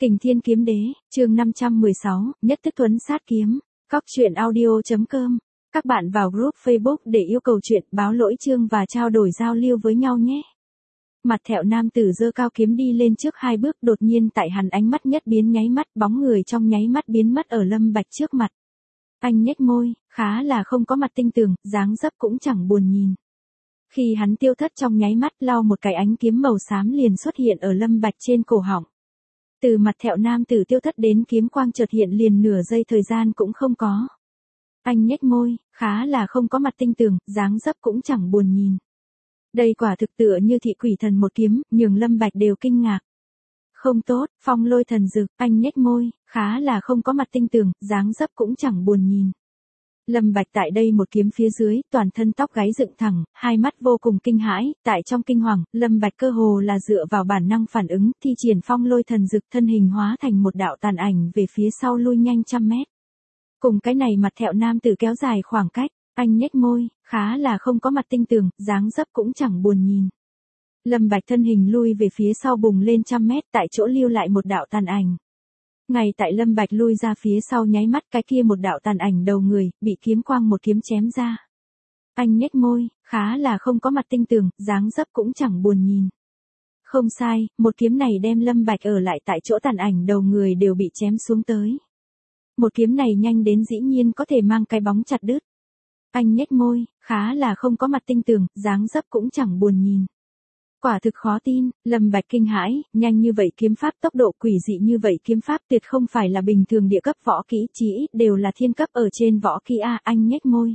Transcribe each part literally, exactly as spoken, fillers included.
Kình Thiên Kiếm Đế, chương năm trăm mười sáu, Nhất Thức Tuấn Sát Kiếm, Cóc truyện audio.com. Các bạn vào group Facebook để yêu cầu chuyện, báo lỗi chương và trao đổi giao lưu với nhau nhé. Mặt thẹo nam tử giơ cao kiếm đi lên trước hai bước, đột nhiên tại hắn ánh mắt nhất biến nháy mắt, bóng người trong nháy mắt biến mất ở Lâm Bạch trước mặt. Anh nhếch môi, khá là không có mặt tinh tường, dáng dấp cũng chẳng buồn nhìn. Khi hắn tiêu thất trong nháy mắt, lau một cái ánh kiếm màu xám liền xuất hiện ở Lâm Bạch trên cổ họng. Từ mặt thẹo nam tử tiêu thất đến kiếm quang chợt hiện liền nửa giây thời gian cũng không có. Anh nhếch môi, khá là không có mặt tinh tường, dáng dấp cũng chẳng buồn nhìn. Đây quả thực tựa như thị quỷ thần một kiếm, nhường Lâm Bạch đều kinh ngạc. Không tốt, phong lôi thần dực, anh nhếch môi, khá là không có mặt tinh tường, dáng dấp cũng chẳng buồn nhìn. Lâm Bạch tại đây một kiếm phía dưới, toàn thân tóc gáy dựng thẳng, hai mắt vô cùng kinh hãi, tại trong kinh hoàng, Lâm Bạch cơ hồ là dựa vào bản năng phản ứng, thi triển phong lôi thần dực, thân hình hóa thành một đạo tàn ảnh về phía sau lui nhanh trăm mét. Cùng cái này mặt thẹo nam tử kéo dài khoảng cách, anh nhếch môi, khá là không có mặt tinh tường, dáng dấp cũng chẳng buồn nhìn. Lâm Bạch thân hình lui về phía sau bùng lên trăm mét, tại chỗ lưu lại một đạo tàn ảnh. Ngay tại Lâm Bạch lui ra phía sau nháy mắt, cái kia một đạo tàn ảnh đầu người, bị kiếm quang một kiếm chém ra. Anh nhếch môi, khá là không có mặt tinh tường, dáng dấp cũng chẳng buồn nhìn. Không sai, một kiếm này đem Lâm Bạch ở lại tại chỗ tàn ảnh đầu người đều bị chém xuống tới. Một kiếm này nhanh đến dĩ nhiên có thể mang cái bóng chặt đứt. Anh nhếch môi, khá là không có mặt tinh tường, dáng dấp cũng chẳng buồn nhìn. Quả thực khó tin, Lâm Bạch kinh hãi, nhanh như vậy kiếm pháp, tốc độ quỷ dị như vậy kiếm pháp tuyệt không phải là bình thường địa cấp võ kỹ, chí ít đều là thiên cấp ở trên võ kỹ a. Anh nhếch môi,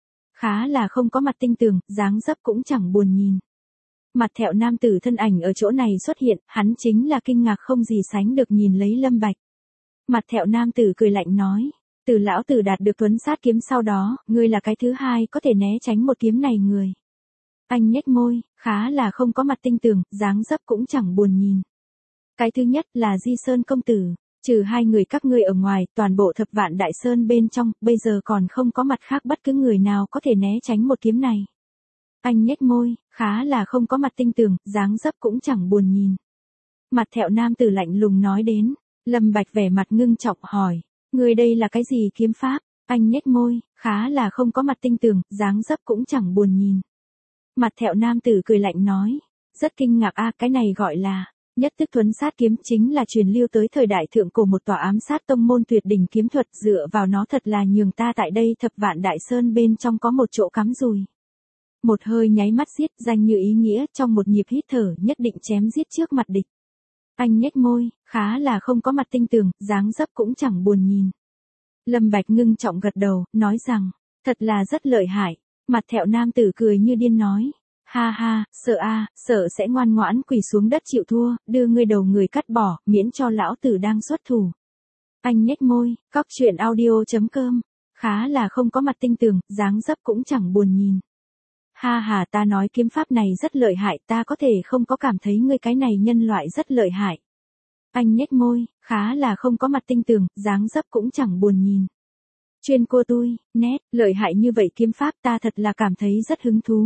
khá là không có mặt tinh tường, dáng dấp cũng chẳng buồn nhìn. Mặt thẹo nam tử thân ảnh ở chỗ này xuất hiện, hắn chính là kinh ngạc không gì sánh được nhìn lấy Lâm Bạch. Mặt thẹo nam tử cười lạnh nói, từ lão tử đạt được tuấn sát kiếm sau đó, ngươi là cái thứ hai có thể né tránh một kiếm này người. Anh nhếch môi, khá là không có mặt tinh tường, dáng dấp cũng chẳng buồn nhìn. Cái thứ nhất là Di Sơn công tử, trừ hai người các ngươi ở ngoài, toàn bộ thập vạn đại sơn bên trong, bây giờ còn không có mặt khác bất cứ người nào có thể né tránh một kiếm này. Anh nhếch môi, khá là không có mặt tinh tường, dáng dấp cũng chẳng buồn nhìn. Mặt thẹo nam tử lạnh lùng nói đến, Lâm Bạch vẻ mặt ngưng trọng hỏi, ngươi đây là cái gì kiếm pháp? Anh nhếch môi, khá là không có mặt tinh tường, dáng dấp cũng chẳng buồn nhìn. Mặt thẹo nam tử cười lạnh nói, rất kinh ngạc a, cái này gọi là Nhất Thức Tuấn Sát Kiếm, chính là truyền lưu tới thời đại thượng cổ một tòa ám sát tông môn tuyệt đỉnh kiếm thuật, dựa vào nó thật là nhường ta tại đây thập vạn đại sơn bên trong có một chỗ cắm rùi. Một hơi nháy mắt giết, danh như ý nghĩa, trong một nhịp hít thở nhất định chém giết trước mặt địch. Anh nhếch môi, khá là không có mặt tinh tường, dáng dấp cũng chẳng buồn nhìn. Lâm Bạch ngưng trọng gật đầu, nói rằng, thật là rất lợi hại. Mặt thẹo nam tử cười như điên nói, ha ha, sợ a, sợ sẽ ngoan ngoãn quỳ xuống đất chịu thua, đưa ngươi đầu người cắt bỏ, miễn cho lão tử đang xuất thủ. Anh nhếch môi, cóc truyện audio.com, khá là không có mặt tinh tường, dáng dấp cũng chẳng buồn nhìn. Ha ha, ta nói kiếm pháp này rất lợi hại, ta có thể không có cảm thấy ngươi cái này nhân loại rất lợi hại. Anh nhếch môi, khá là không có mặt tinh tường, dáng dấp cũng chẳng buồn nhìn. Chuyên cô tôi, nét, lợi hại như vậy kiếm pháp ta thật là cảm thấy rất hứng thú.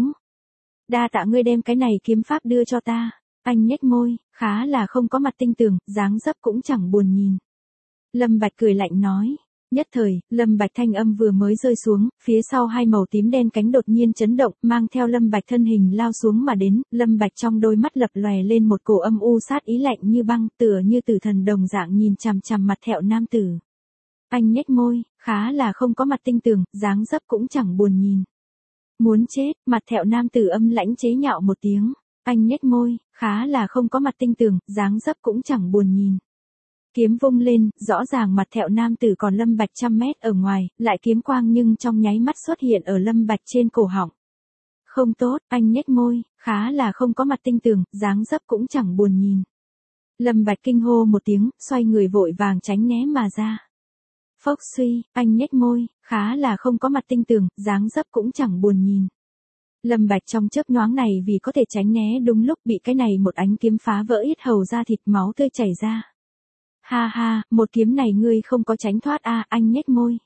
Đa tạ ngươi đem cái này kiếm pháp đưa cho ta. Anh nhếch môi, khá là không có mặt tinh tường, dáng dấp cũng chẳng buồn nhìn. Lâm Bạch cười lạnh nói. Nhất thời, Lâm Bạch thanh âm vừa mới rơi xuống, phía sau hai màu tím đen cánh đột nhiên chấn động, mang theo Lâm Bạch thân hình lao xuống mà đến, Lâm Bạch trong đôi mắt lập lòe lên một cổ âm u sát ý lạnh như băng, tựa như tử thần đồng dạng nhìn chằm chằm mặt thẹo nam tử. Anh nhếch môi, khá là không có mặt tinh tường, dáng dấp cũng chẳng buồn nhìn. Muốn chết, mặt thẹo nam tử âm lãnh chế nhạo một tiếng. Anh nhếch môi, khá là không có mặt tinh tường, dáng dấp cũng chẳng buồn nhìn. Kiếm vung lên, rõ ràng mặt thẹo nam tử còn Lâm Bạch trăm mét ở ngoài, lại kiếm quang nhưng trong nháy mắt xuất hiện ở Lâm Bạch trên cổ họng. Không tốt, anh nhếch môi, khá là không có mặt tinh tường, dáng dấp cũng chẳng buồn nhìn. Lâm Bạch kinh hô một tiếng, xoay người vội vàng tránh né mà ra. Phốc suy, anh nhếch môi, khá là không có mặt tinh tường, dáng dấp cũng chẳng buồn nhìn. Lâm Bạch trong chớp nhoáng này vì có thể tránh né đúng lúc bị cái này một ánh kiếm phá vỡ yết hầu ra thịt, máu tươi chảy ra. Ha ha, một kiếm này ngươi không có tránh thoát a. Anh nhếch môi,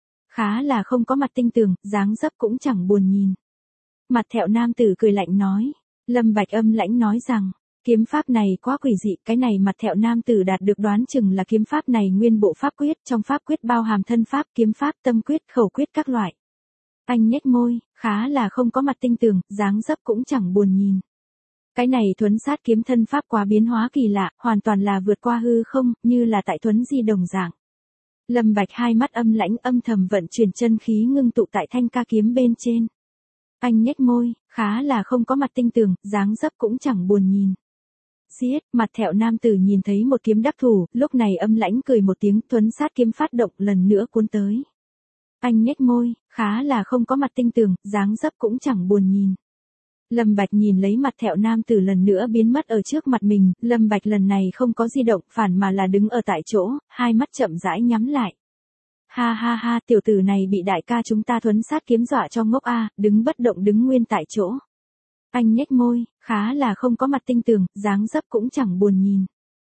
khá là không có mặt tinh tường, dáng dấp cũng chẳng buồn nhìn. Mặt thẹo nam tử cười lạnh nói. Lâm Bạch âm lãnh nói rằng, Kiếm pháp này quá quỷ dị, cái này mặt thẹo nam tử đạt được đoán chừng là kiếm pháp này nguyên bộ pháp quyết, trong pháp quyết bao hàm thân pháp, kiếm pháp, tâm quyết, khẩu quyết các loại. Anh nhếch môi, khá là không có mặt tinh tường, dáng dấp cũng chẳng buồn nhìn. Cái này thuấn sát kiếm thân pháp quá biến hóa kỳ lạ, hoàn toàn là vượt qua hư không, như là tại thuấn di đồng dạng. Lâm Bạch hai mắt âm lãnh âm thầm vận chuyển chân khí ngưng tụ tại thanh ca kiếm bên trên. Anh nhếch môi, khá là không có mặt tinh tường, dáng dấp cũng chẳng buồn nhìn. Giết, mặt thẹo nam tử nhìn thấy một kiếm đắc thủ, lúc này âm lãnh cười một tiếng, thuấn sát kiếm phát động lần nữa cuốn tới. Anh nhếch môi, khá là không có mặt tinh tường, dáng dấp cũng chẳng buồn nhìn. Lâm Bạch nhìn lấy mặt thẹo nam tử lần nữa biến mất ở trước mặt mình, Lâm Bạch lần này không có di động, phản mà là đứng ở tại chỗ, hai mắt chậm rãi nhắm lại. Ha ha ha, tiểu tử này bị đại ca chúng ta thuấn sát kiếm dọa cho ngốc a, đứng bất động đứng nguyên tại chỗ. Anh nhếch môi, khá là không có mặt tinh tường, dáng dấp cũng chẳng buồn nhìn.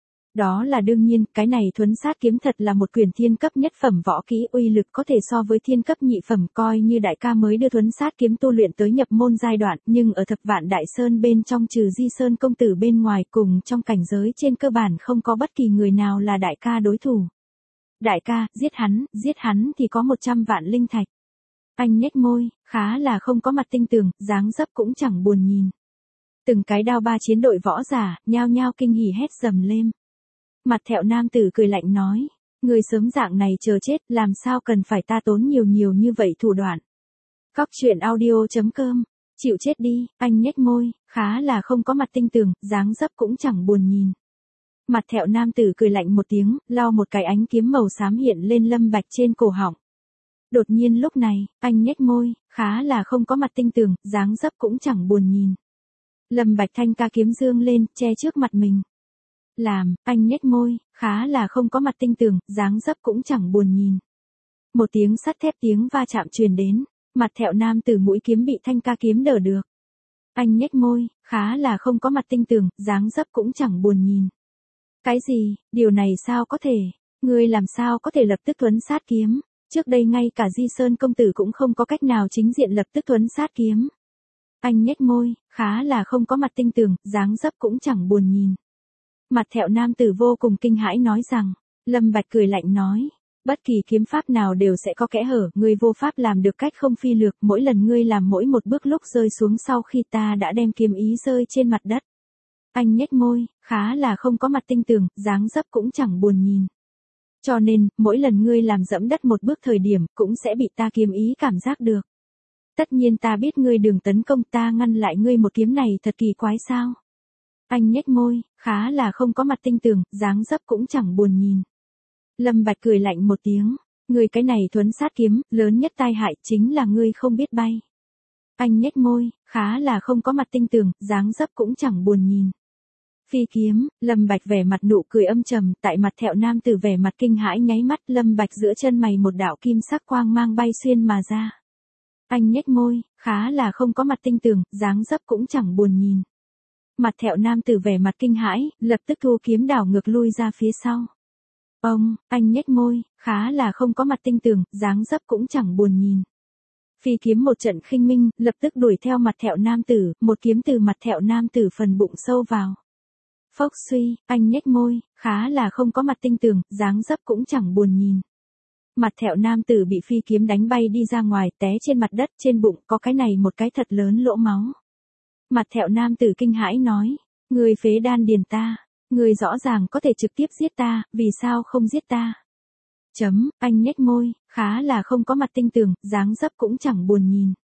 Đó là đương nhiên, cái này thuấn sát kiếm thật là một quyển thiên cấp nhất phẩm võ kỹ, uy lực có thể so với thiên cấp nhị phẩm, coi như đại ca mới đưa thuấn sát kiếm tu luyện tới nhập môn giai đoạn, nhưng ở Thập Vạn Đại Sơn bên trong trừ Di Sơn công tử bên ngoài cùng trong cảnh giới trên cơ bản không có bất kỳ người nào là đại ca đối thủ. Đại ca, giết hắn, giết hắn thì có một trăm vạn linh thạch. Anh nhếch môi, khá là không có mặt tinh tường, dáng dấp cũng chẳng buồn nhìn. Từng cái đao ba chiến đội võ giả, nhao nhao kinh hỉ hét dầm lên. Mặt thẹo nam tử cười lạnh nói, người sớm dạng này chờ chết, làm sao cần phải ta tốn nhiều nhiều như vậy thủ đoạn. Cóc truyện audio chấm com, chịu chết đi, anh nhếch môi, khá là không có mặt tinh tường, dáng dấp cũng chẳng buồn nhìn. Mặt thẹo nam tử cười lạnh một tiếng, lau một cái ánh kiếm màu xám hiện lên Lâm Bạch trên cổ họng. Đột nhiên lúc này, anh nhếch môi, khá là không có mặt tinh tường, dáng dấp cũng chẳng buồn nhìn. Lâm Bạch thanh ca kiếm dương lên, che trước mặt mình. Làm, anh nhếch môi, khá là không có mặt tinh tường, dáng dấp cũng chẳng buồn nhìn. Một tiếng sắt thép tiếng va chạm truyền đến, mặt thẹo nam tử mũi kiếm bị thanh ca kiếm đỡ được. Anh nhếch môi, khá là không có mặt tinh tường, dáng dấp cũng chẳng buồn nhìn. Cái gì, điều này sao có thể, ngươi làm sao có thể lập tức thuấn sát kiếm, trước đây ngay cả Di Sơn công tử cũng không có cách nào chính diện lập tức thuấn sát kiếm. Anh nhếch môi, khá là không có mặt tinh tường, dáng dấp cũng chẳng buồn nhìn. Mặt thẹo nam tử vô cùng kinh hãi nói rằng, Lâm Bạch cười lạnh nói, bất kỳ kiếm pháp nào đều sẽ có kẽ hở, ngươi vô pháp làm được cách không phi lược, mỗi lần ngươi làm mỗi một bước lúc rơi xuống sau khi ta đã đem kiếm ý rơi trên mặt đất. Anh nhếch môi, khá là không có mặt tinh tường, dáng dấp cũng chẳng buồn nhìn. Cho nên, mỗi lần ngươi làm dẫm đất một bước thời điểm, cũng sẽ bị ta kiếm ý cảm giác được. Tất nhiên ta biết ngươi đường tấn công, ta ngăn lại ngươi một kiếm này thật kỳ quái sao. Anh nhếch môi, khá là không có mặt tinh tường, dáng dấp cũng chẳng buồn nhìn. Lâm Bạch cười lạnh một tiếng, ngươi cái này thuấn sát kiếm, lớn nhất tai hại chính là ngươi không biết bay. Anh nhếch môi, khá là không có mặt tinh tường, dáng dấp cũng chẳng buồn nhìn. Phi kiếm, Lâm Bạch vẻ mặt nụ cười âm trầm, tại mặt thẹo nam tử vẻ mặt kinh hãi nháy mắt, Lâm Bạch giữa chân mày một đạo kim sắc quang mang bay xuyên mà ra. Anh nhếch môi, khá là không có mặt tinh tường, dáng dấp cũng chẳng buồn nhìn. Mặt thẹo nam tử vẻ mặt kinh hãi, lập tức thu kiếm đảo ngược lui ra phía sau. Ông, anh nhếch môi, khá là không có mặt tinh tường, dáng dấp cũng chẳng buồn nhìn. Phi kiếm một trận khinh minh, lập tức đuổi theo mặt thẹo nam tử, một kiếm từ mặt thẹo nam tử phần bụng sâu vào. Phốc suy, anh nhếch môi, khá là không có mặt tinh tường, dáng dấp cũng chẳng buồn nhìn. Mặt thẹo nam tử bị phi kiếm đánh bay đi ra ngoài, té trên mặt đất, trên bụng có cái này một cái thật lớn lỗ máu. Mặt thẹo nam tử kinh hãi nói, ngươi phế đan điền ta, ngươi rõ ràng có thể trực tiếp giết ta, vì sao không giết ta? Chấm, anh nhếch môi, khá là không có mặt tinh tường, dáng dấp cũng chẳng buồn nhìn.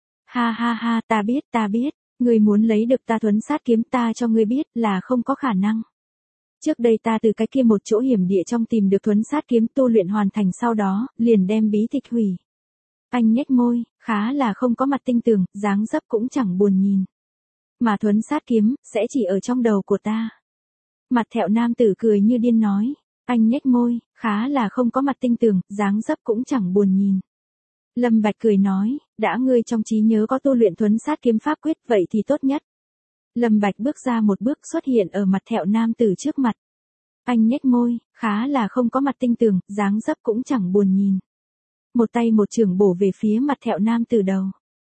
Ha ha ha, ta biết, ta biết, ngươi muốn lấy được ta thuấn sát kiếm, ta cho ngươi biết là không có khả năng. Trước đây ta từ cái kia một chỗ hiểm địa trong tìm được thuấn sát kiếm, tu luyện hoàn thành sau đó, liền đem bí tịch hủy. Anh nhếch môi, khá là không có mặt tinh tường, dáng dấp cũng chẳng buồn nhìn. Mà thuấn sát kiếm, sẽ chỉ ở trong đầu của ta. Mặt thẹo nam tử cười như điên nói, anh nhếch môi, khá là không có mặt tinh tường, dáng dấp cũng chẳng buồn nhìn. Lâm Bạch cười nói, đã ngươi trong trí nhớ có tu luyện thuấn sát kiếm pháp quyết, vậy thì tốt nhất. Lâm Bạch bước ra một bước xuất hiện ở mặt thẹo nam tử trước mặt. Anh nhếch môi, khá là không có mặt tinh tường, dáng dấp cũng chẳng buồn nhìn. Một tay một chưởng bổ về phía mặt thẹo nam tử đầu.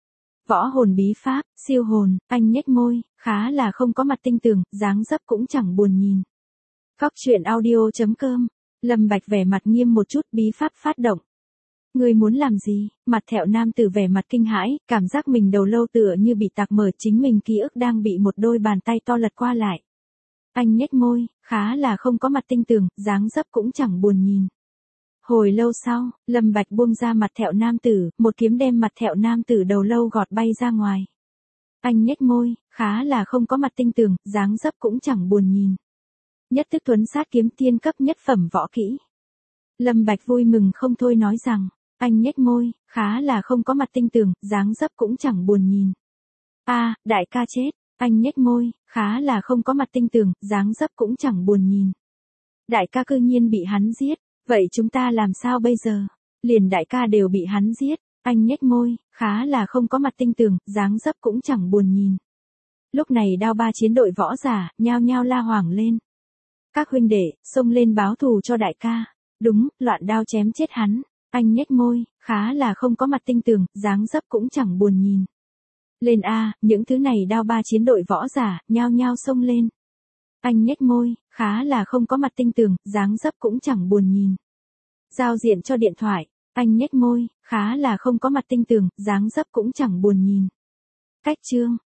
Võ hồn bí pháp, siêu hồn, anh nhếch môi, khá là không có mặt tinh tường, dáng dấp cũng chẳng buồn nhìn. Cóc truyện audio.com. Lâm Bạch vẻ mặt nghiêm một chút, bí pháp phát động. Ngươi muốn làm gì? Mặt thẹo nam tử vẻ mặt kinh hãi, cảm giác mình đầu lâu tựa như bị tạc mở, chính mình ký ức đang bị một đôi bàn tay to lật qua lại. Anh nhếch môi, khá là không có mặt tinh tường, dáng dấp cũng chẳng buồn nhìn. Hồi lâu sau, Lâm Bạch buông ra mặt thẹo nam tử, một kiếm đem mặt thẹo nam tử đầu lâu gọt bay ra ngoài. Anh nhếch môi, khá là không có mặt tinh tường, dáng dấp cũng chẳng buồn nhìn. Nhất thức tuấn sát kiếm tiên cấp nhất phẩm võ kỹ. Lâm Bạch vui mừng không thôi nói rằng, anh nhếch môi, khá là không có mặt tinh tường, dáng dấp cũng chẳng buồn nhìn. A, đại ca chết, anh nhếch môi, khá là không có mặt tinh tường, dáng dấp cũng chẳng buồn nhìn. Đại ca cư nhiên bị hắn giết, vậy chúng ta làm sao bây giờ? Liền đại ca đều bị hắn giết, anh nhếch môi, khá là không có mặt tinh tường, dáng dấp cũng chẳng buồn nhìn. Lúc này đao ba chiến đội võ giả, nhao nhao la hoảng lên. Các huynh đệ, xông lên báo thù cho đại ca. Đúng, loạn đao chém chết hắn. Anh nhếch môi, khá là không có mặt tinh tường, dáng dấp cũng chẳng buồn nhìn. Lên A, những thứ này đao ba chiến đội võ giả, nhao nhao xông lên. Anh nhếch môi, khá là không có mặt tinh tường, dáng dấp cũng chẳng buồn nhìn. Giao diện cho điện thoại, anh nhếch môi, khá là không có mặt tinh tường, dáng dấp cũng chẳng buồn nhìn. Cách chương.